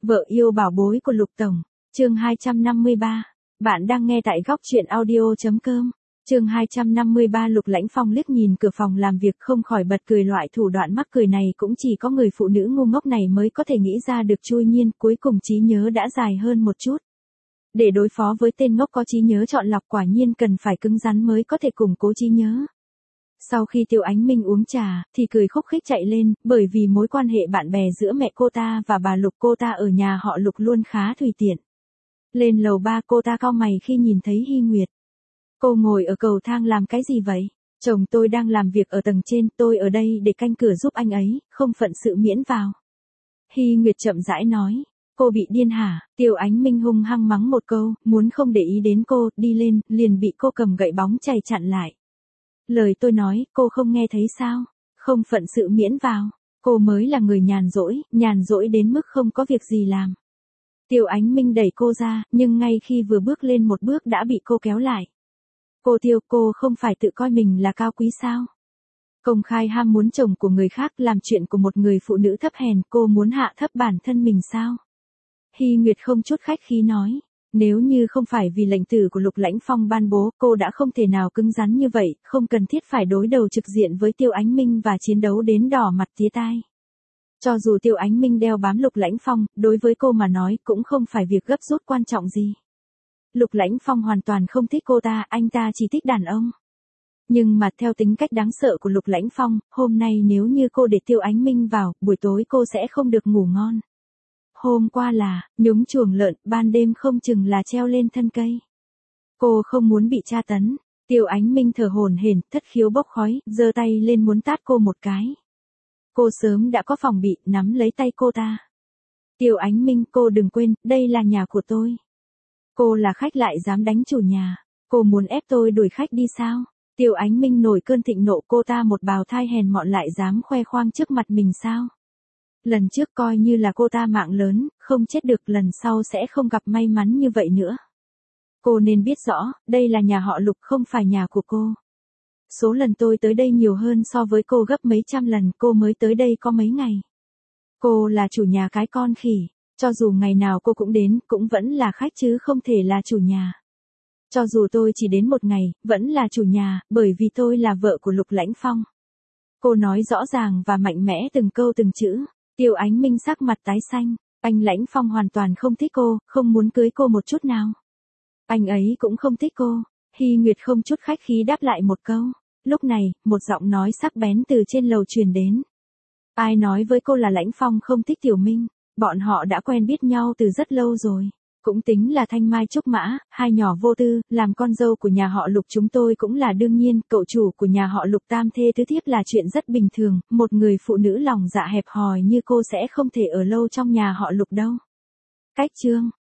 Vợ yêu bảo bối của Lục Tổng, chương 253. Bạn đang nghe tại góc truyện audio.com. Chương 253. Lục Lãnh Phong liếc nhìn cửa phòng làm việc không khỏi bật cười, loại thủ đoạn mắc cười này cũng chỉ có người phụ nữ ngu ngốc này mới có thể nghĩ ra được. Chui nhiên, cuối cùng trí nhớ đã dài hơn một chút. Để đối phó với tên ngốc có trí nhớ chọn lọc, quả nhiên cần phải cứng rắn mới có thể củng cố trí nhớ. Sau khi Tiêu Ánh Minh uống trà, thì cười khúc khích chạy lên, bởi vì mối quan hệ bạn bè giữa mẹ cô ta và bà Lục cô ta ở nhà họ Lục luôn khá tùy tiện. Lên lầu 3 cô ta cau mày khi nhìn thấy Hy Nguyệt. Cô ngồi ở cầu thang làm cái gì vậy? Chồng tôi đang làm việc ở tầng trên, tôi ở đây để canh cửa giúp anh ấy, không phận sự miễn vào. Hy Nguyệt chậm rãi nói. Cô bị điên hả? Tiêu Ánh Minh hung hăng mắng một câu, muốn không để ý đến cô, đi lên, liền bị cô cầm gậy bóng chày chặn lại. Lời tôi nói, cô không nghe thấy sao? Không phận sự miễn vào. Cô mới là người nhàn rỗi đến mức không có việc gì làm. Tiêu Ánh Minh đẩy cô ra, nhưng ngay khi vừa bước lên một bước đã bị cô kéo lại. Cô Tiêu, cô không phải tự coi mình là cao quý sao? Công khai ham muốn chồng của người khác, làm chuyện của một người phụ nữ thấp hèn, cô muốn hạ thấp bản thân mình sao? Hy Nguyệt không chút khách khí nói. Nếu như không phải vì lệnh tử của Lục Lãnh Phong ban bố, cô đã không thể nào cứng rắn như vậy, không cần thiết phải đối đầu trực diện với Tiêu Ánh Minh và chiến đấu đến đỏ mặt tía tai. Cho dù Tiêu Ánh Minh đeo bám Lục Lãnh Phong, đối với cô mà nói cũng không phải việc gấp rút quan trọng gì. Lục Lãnh Phong hoàn toàn không thích cô ta, anh ta chỉ thích đàn ông. Nhưng mà theo tính cách đáng sợ của Lục Lãnh Phong, hôm nay nếu như cô để Tiêu Ánh Minh vào, buổi tối cô sẽ không được ngủ ngon. Hôm qua là, nhúng chuồng lợn, ban đêm không chừng là treo lên thân cây. Cô không muốn bị tra tấn. Tiêu Ánh Minh thở hổn hển, thất khiếu bốc khói, giơ tay lên muốn tát cô một cái. Cô sớm đã có phòng bị, nắm lấy tay cô ta. Tiêu Ánh Minh, cô đừng quên, đây là nhà của tôi. Cô là khách lại dám đánh chủ nhà. Cô muốn ép tôi đuổi khách đi sao? Tiêu Ánh Minh nổi cơn thịnh nộ, cô ta một bào thai hèn mọn lại dám khoe khoang trước mặt mình sao? Lần trước coi như là cô ta mạng lớn, không chết được, lần sau sẽ không gặp may mắn như vậy nữa. Cô nên biết rõ, đây là nhà họ Lục không phải nhà của cô. Số lần tôi tới đây nhiều hơn so với cô gấp mấy trăm lần, cô mới tới đây có mấy ngày. Cô là chủ nhà cái con khỉ, cho dù ngày nào cô cũng đến, cũng vẫn là khách chứ không thể là chủ nhà. Cho dù tôi chỉ đến một ngày, vẫn là chủ nhà, bởi vì tôi là vợ của Lục Lãnh Phong. Cô nói rõ ràng và mạnh mẽ từng câu từng chữ. Tiêu Ánh Minh sắc mặt tái xanh, anh Lãnh Phong hoàn toàn không thích cô, không muốn cưới cô một chút nào. Anh ấy cũng không thích cô. Hy Nguyệt không chút khách khí đáp lại một câu. Lúc này, một giọng nói sắc bén từ trên lầu truyền đến. Ai nói với cô là Lãnh Phong không thích Tiểu Minh, bọn họ đã quen biết nhau từ rất lâu rồi. Cũng tính là thanh mai trúc mã, hai nhỏ vô tư, làm con dâu của nhà họ Lục chúng tôi cũng là đương nhiên, cậu chủ của nhà họ Lục tam thê tứ thiếp là chuyện rất bình thường, một người phụ nữ lòng dạ hẹp hòi như cô sẽ không thể ở lâu trong nhà họ Lục đâu. Cách chương.